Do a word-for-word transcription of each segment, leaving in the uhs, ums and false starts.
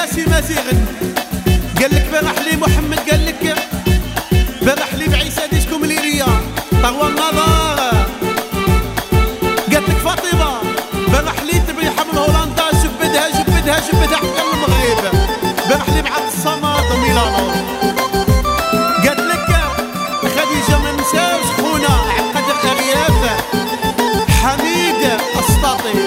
ياسي مازيغن قال لك فرح لي محمد قال لك فرح لي بعيسى ديشكم ليريا طغوى النظر قالت لك فاطمه فرح لي تبيحه من هولندا جبدها جبدها جبدها حتى المغرب فرح لي مع الصمد وميلانو قالت لك خديجه ما نساوش خونا عبد القادر ارياف حميد اسطاطي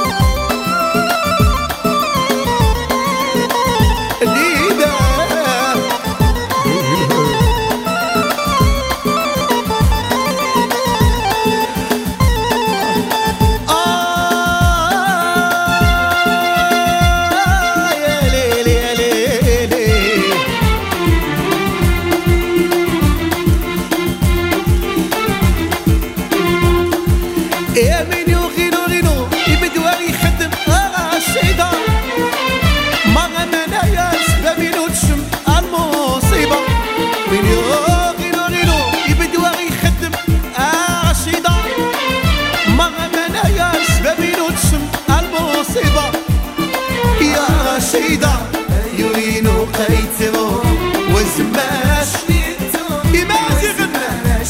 يا مني وغينو غينو يبدوا يخدم اه الشيدا ما غمنا سبب ينوتشم المصيبة مني وغينو غينو يبدوا يخدم اه الشيدا ما غمنا سبب ينوتشم المصيبة يا شيدا يورينو قيترو وزماش يمازي غنى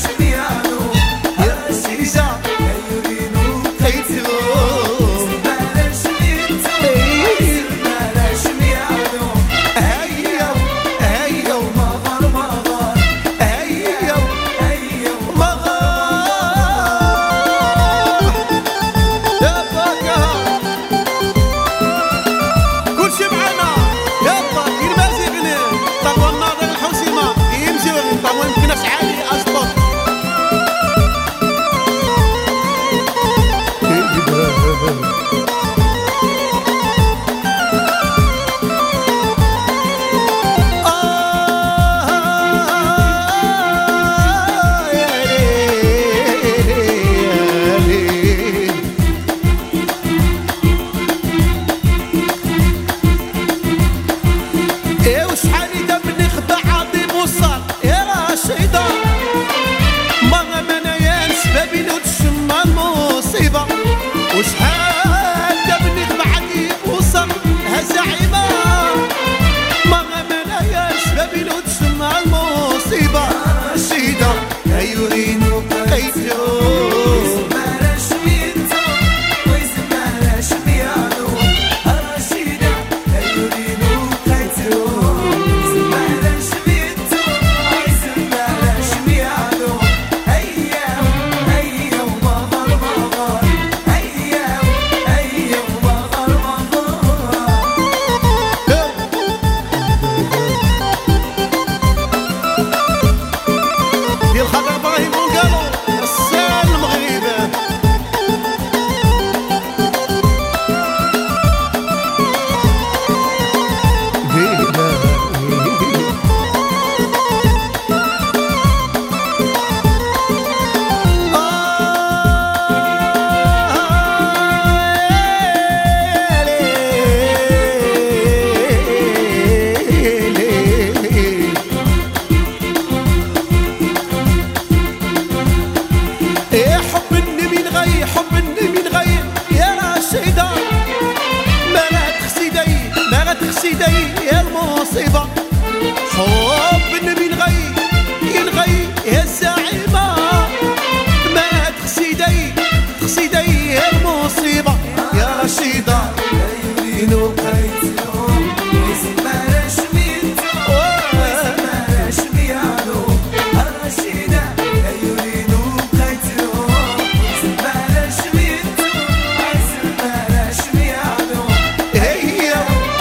وشحال دبني بعدي وصل هالزعيمة ما غمنا يا شبابي لو تسمع المصيبة رشيدة يورينو قيتو سيدي يا المصيبة حب النبي نغي ينغي يا الزعيمة ما تخسيدي تخسيدي يا المصيبة يا رشيدة يورينو قيتو ويسماش ميتو ويسماش ميالو الرشيدة يورينو قيتو ويسماش ميتو ويسماش ميالو هيا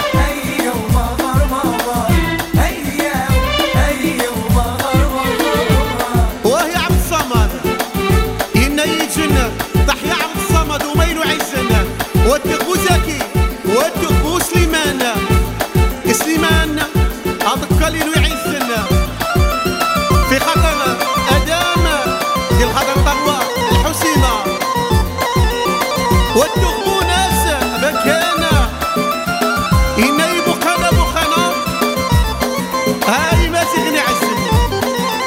واتقو زكي واتقو سليمان سليمان هذاك قليل ويعيسنا في خطر ادم ديال خطر طروه